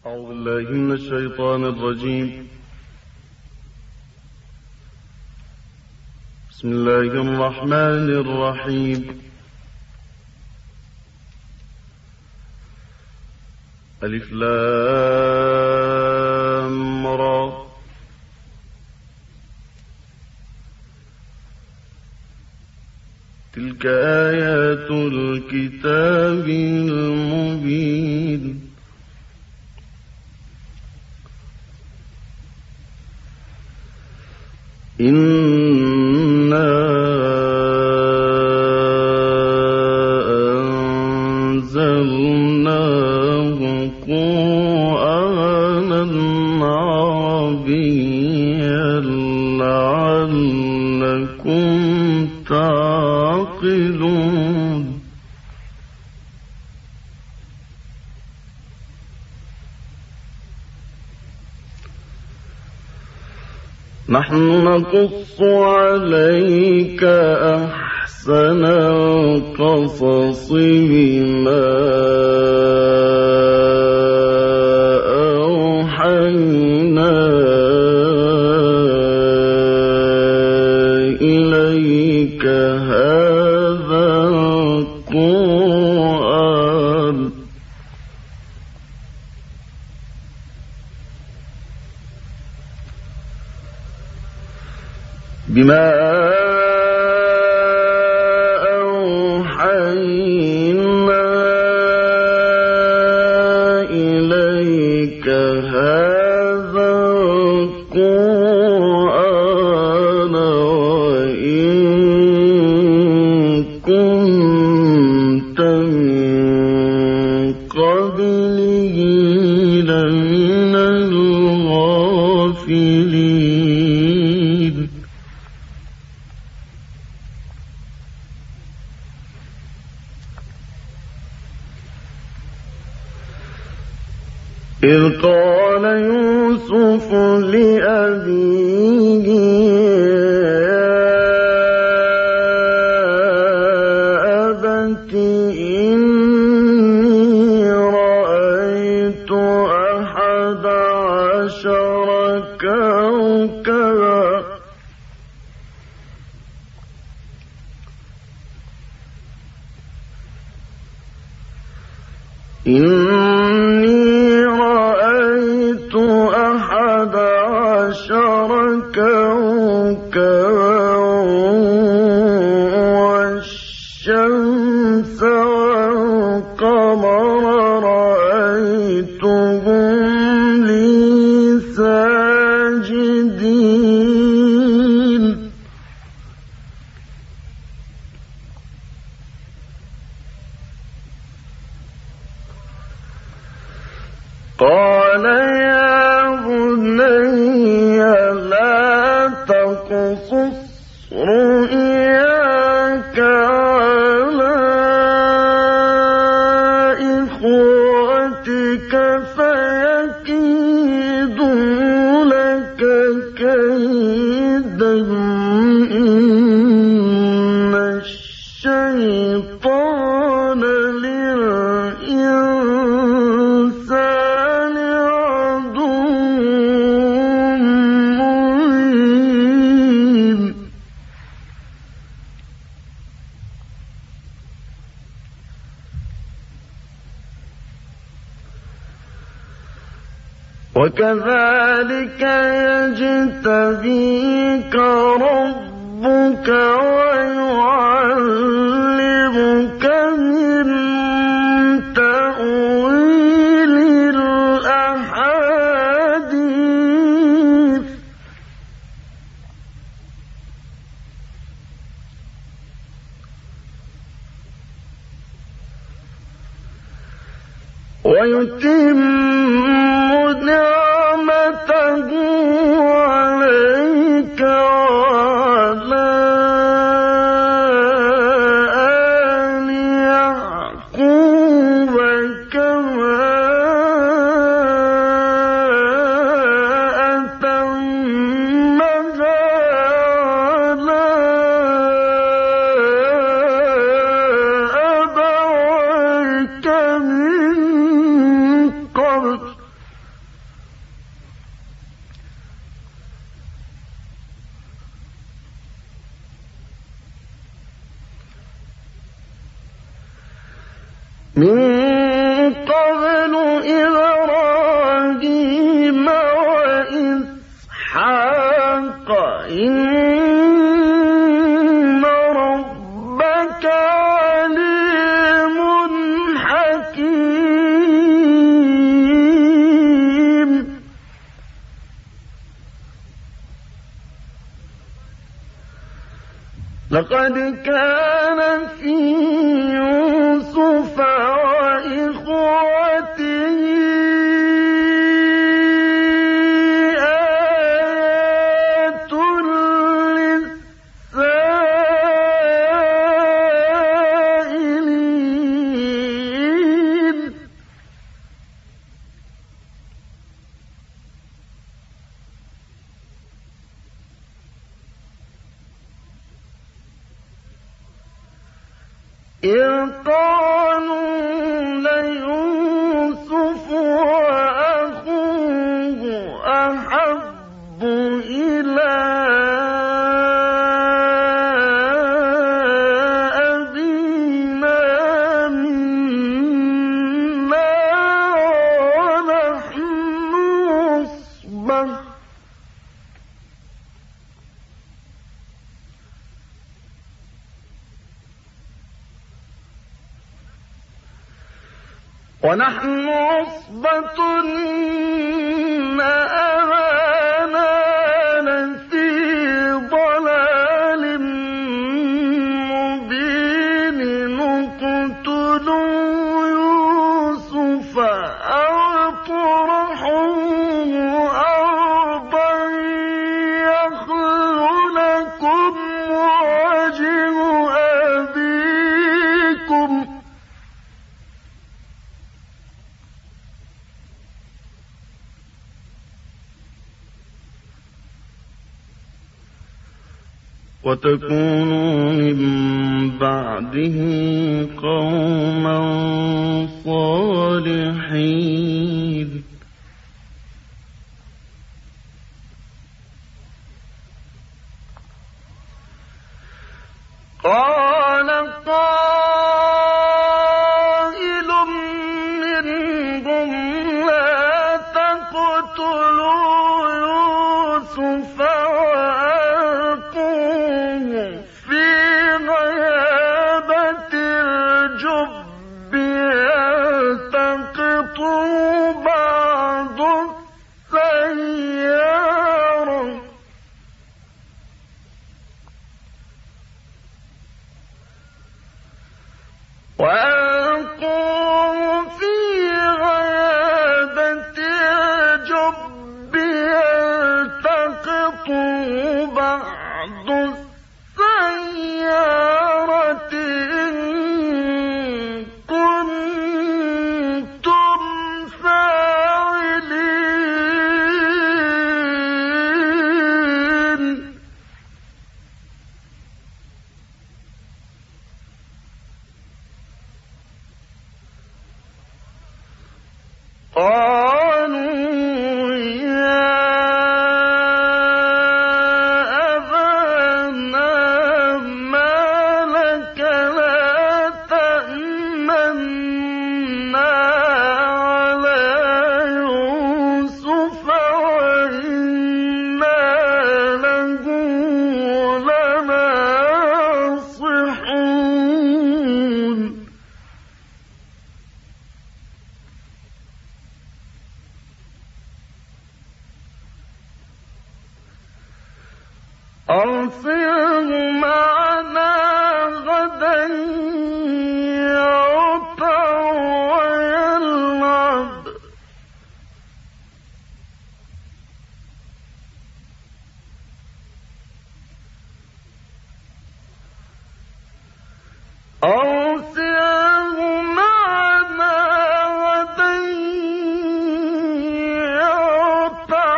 أعوذ بالله من الشيطان الرجيم. بسم الله الرحمن الرحيم. ألف لام را. تلك آيات الكتاب المبين. إنا أنزلناه قرآنا عربيا لعلكم تعقلون. نحن نقص عليك أحسن القصص بما أوحينا إليك هذا القرآن بما أوحينا إليك هذا القرآن وإن كنت من قبله لمن الغافلين. إذ قال يوسف لأبيه يا أبت إني رأيت 11 كوكبا إني رأيت 11 كوكبا والشمس والقمر رأيتهم لي ساجدين. قال يا بني لا تقصص رؤياك على إخوتك فيكيدوا لك كيدا إن الشيطان للإنسان عدو مبين. وكذلك يجتبيك ربك ويعلمك من تأويل الأحاديث ويتم نعمته عليك وعلى آل يعقوب كما أتمها على أبويك من قبل من قبل إبراهيم وإسحاق إن ربك عليم حكيم لقد كان في يوسف وإخوته آيات للسائلين إذ قالوا ليوسف وأخوه أحب إلى أبينا منا ونحن عصبة إن أبانا لفي ضلال مبين اقتلوا يوسف أو اطرحوه أرضا يخل لكم وجه أبيكم وتكونوا من بعده قوما صالحين قال قائل منهم لا تقتلوا يوسف وألقوه في غيابة الجب يلتقطه بعض السيارة وألقوه في غيابة الجب يلتقطه بعض السيارة إن كنتم فاعلين قالوا يا أبانا ما لك لا تأمنا على يوسف وإنا له لناصحون أرسله معنا غدا يرتع ويلعب أرسله معنا غدا يرتع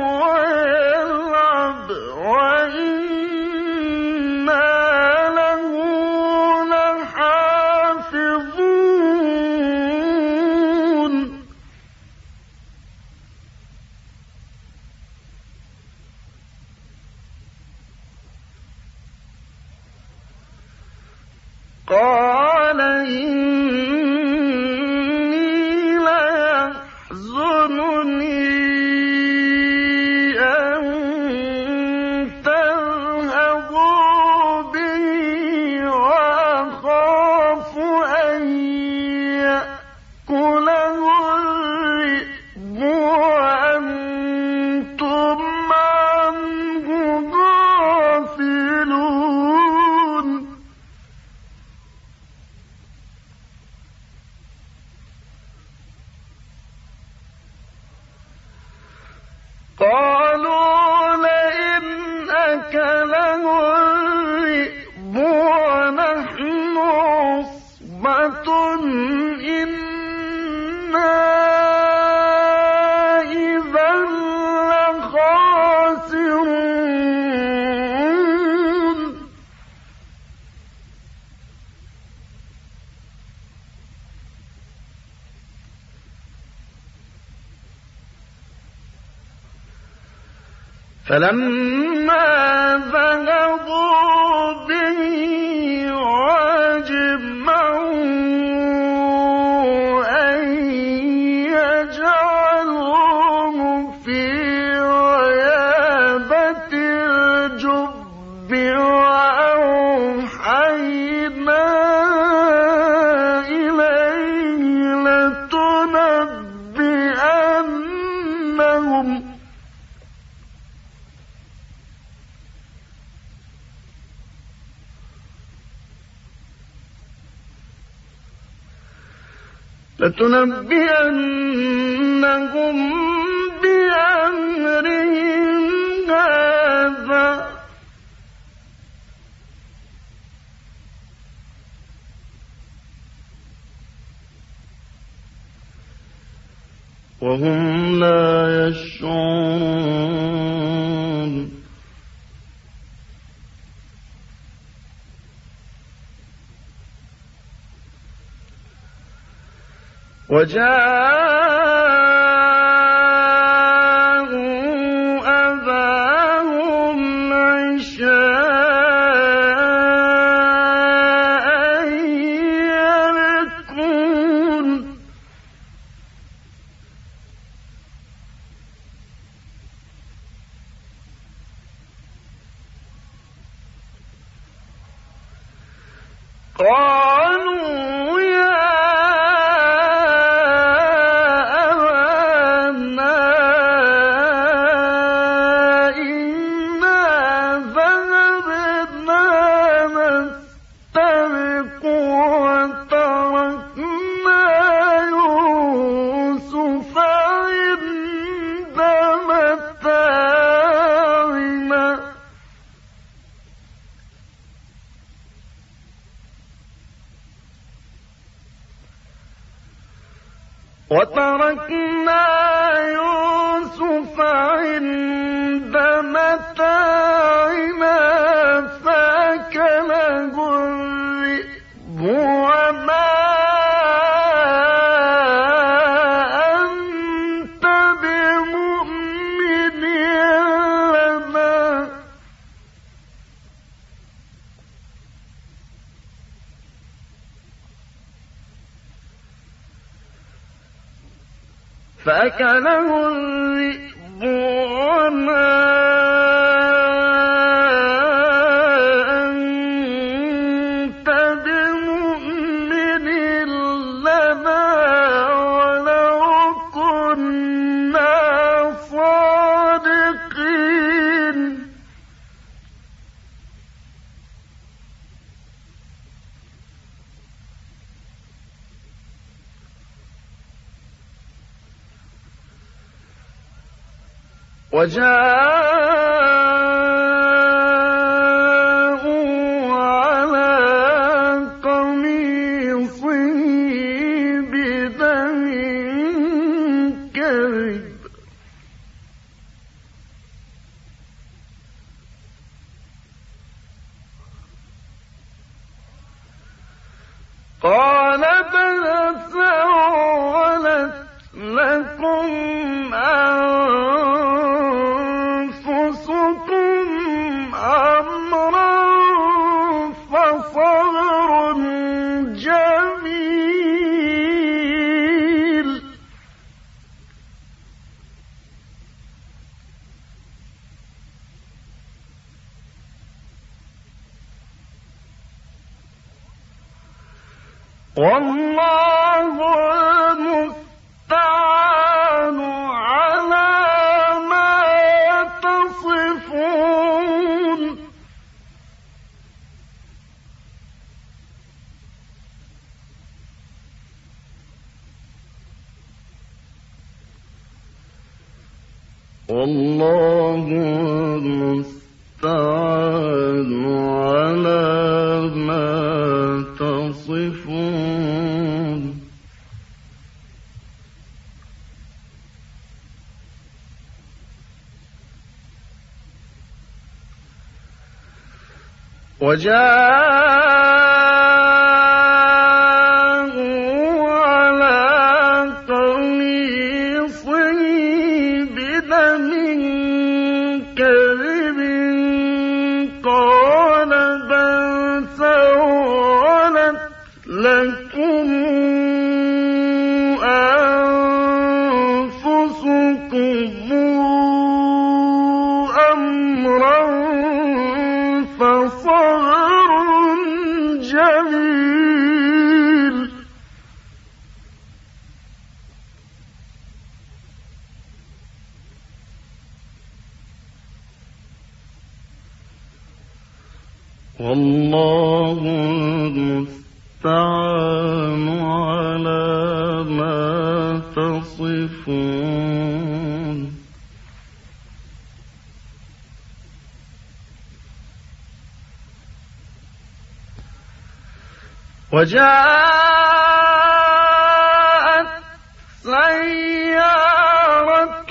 ويلعب وإنا له لحافظون قال إني فلما ذهبوا به وأجمعوا أن يجعلوه في غيابة الجب وأوحينا إليه لتنبئنهم بأمرهم هذا وهم لا يشعرون. وجاءوا أباهم عشاء يبكون قالوا يا أبانا إنا ذهبنا نستبق وتركنا يوسف عند متاعنا فأكله الذئب وما أنت بمؤمن لنا فأكله الذئب وما أنت بمؤمن لنا ولو كنا صادقين. وجاءوا على قميصه بدم كذب قال بل سولت لكم أنفسكم أمرا فصبر جميل والله المستعان على ما تصفون. والله المستعان على ما تصفون. وجاءوا على قميصه بدم كذب لكم أنفسكم أمرا فصبر جميل والله المستعان على ما تصفون وجاءت سيارة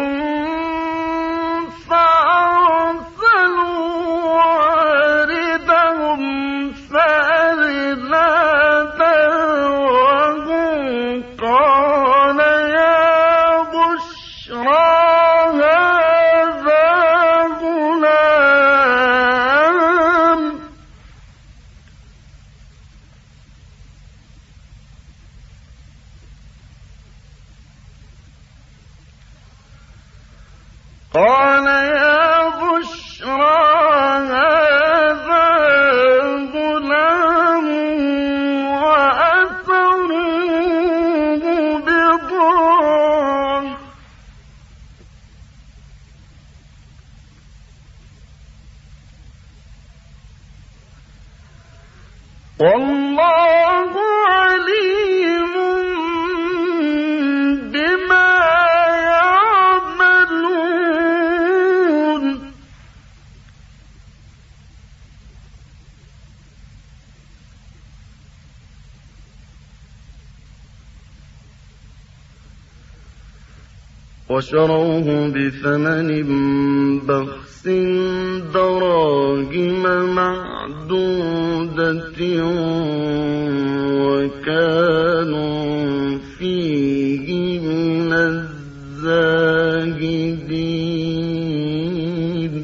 قال يا بشرى هذا غلام وأسروه بضاعة والله عليم بما وشروه بثمن بخس دراهم معدودة وكانوا فيه من الزاهدين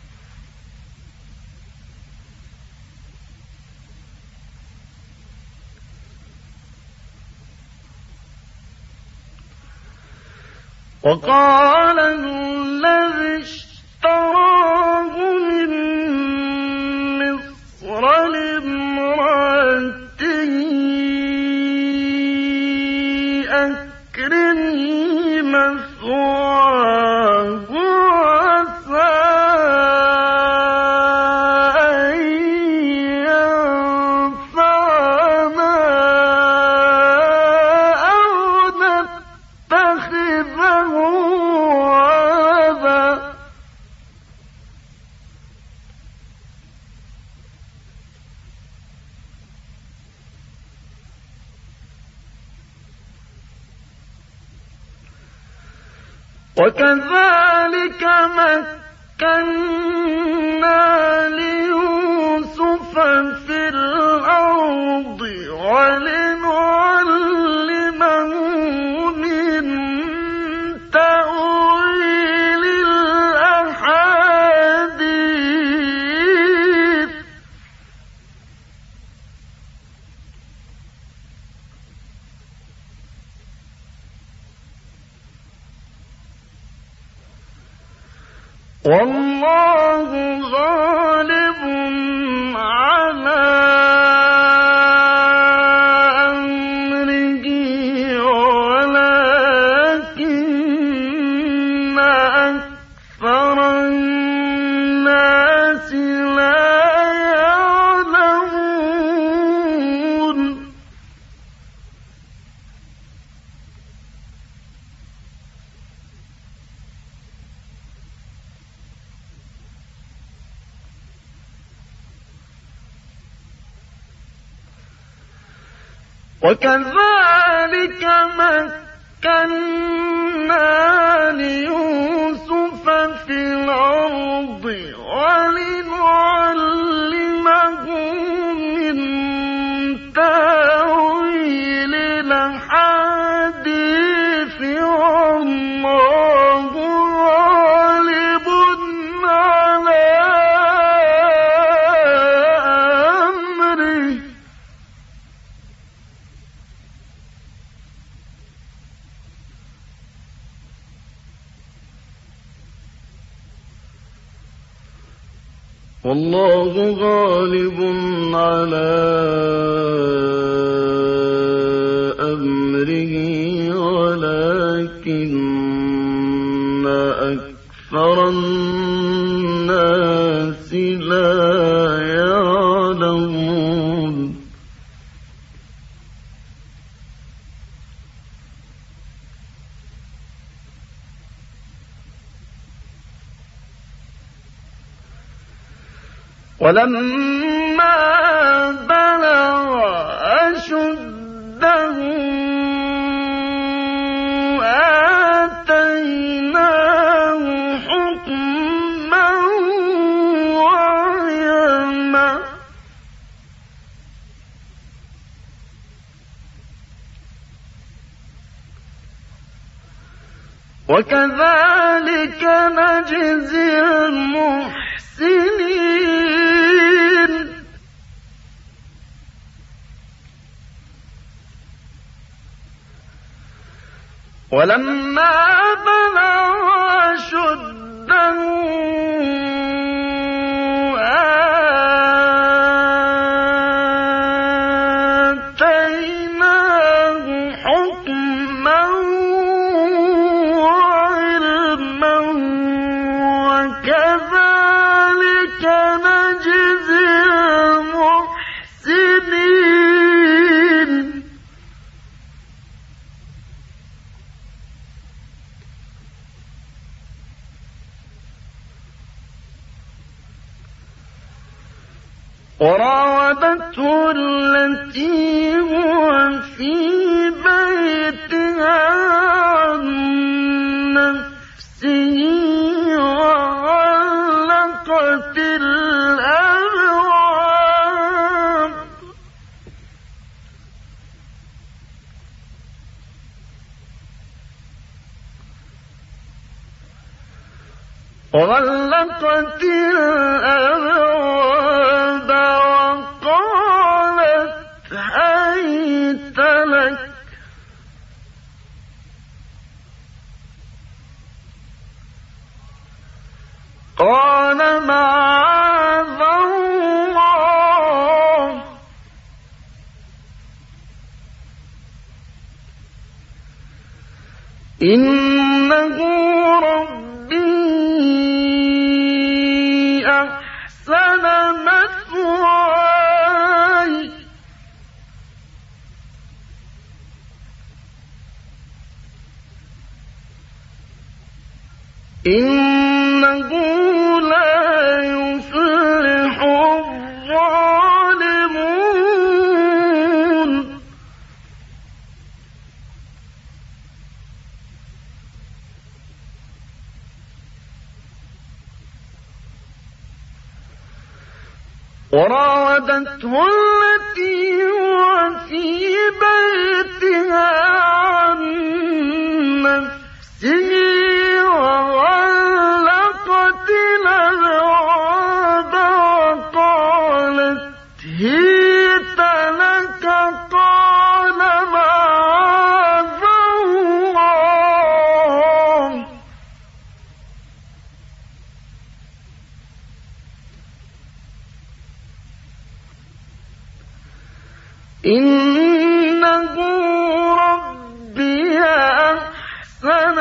وقال الذي اشتراه من مصر لامرأته أكرمي مثواه عسى أن ينفعنا أو نتخذه ولدا وكذلك مكنا ليوسف في الأرض ولنعلمه من تأويل الأحاديث والله غالب على أمره ولكن أكثر الناس لا يعلمون وكذلك مكنا ليوسف في الأرض ولنعلمه من تأويل الأحاديث والله غالب على أمره والله غالب على أمره ولكن أكثر الناس لا يعلمون ولما بلغ أشده آتيناه حكما وعلما وكذلك نجزي المحسنين ولما بلغ أشده آتيناه حكما وعلما وكذلك نجزي المحسنين وراودته التي هو في بيتها عن نفسه وغلقت الأبواب وقالت هيت لك قال معاذ الله إنه ربي أحسن مثواي إنه لا يفلح الظالمون وراودته التي هو في بيتها عن نفسه وغلقت الأبواب وقالت هيت لك قال معاذ الله إنه ربي أحسن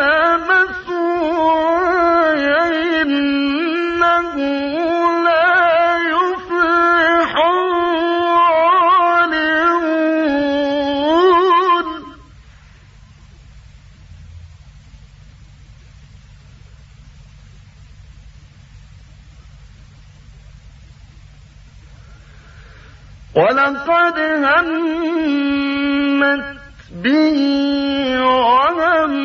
مثواي إنه لا يفلح الظالمون ولقد همت به وهم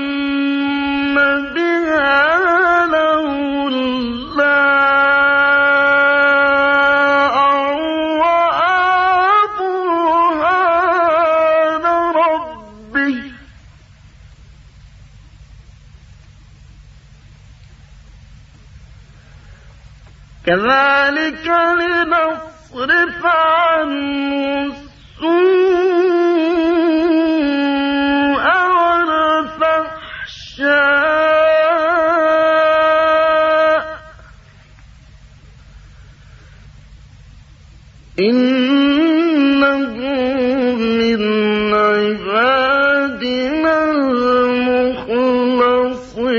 بها لولا أن رأى برهان ربه كذلك لنصرف عنه السوء والفحشاء إنه من عبادنا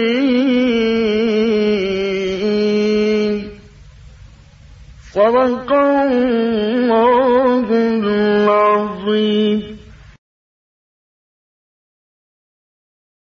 المخلصين. صدق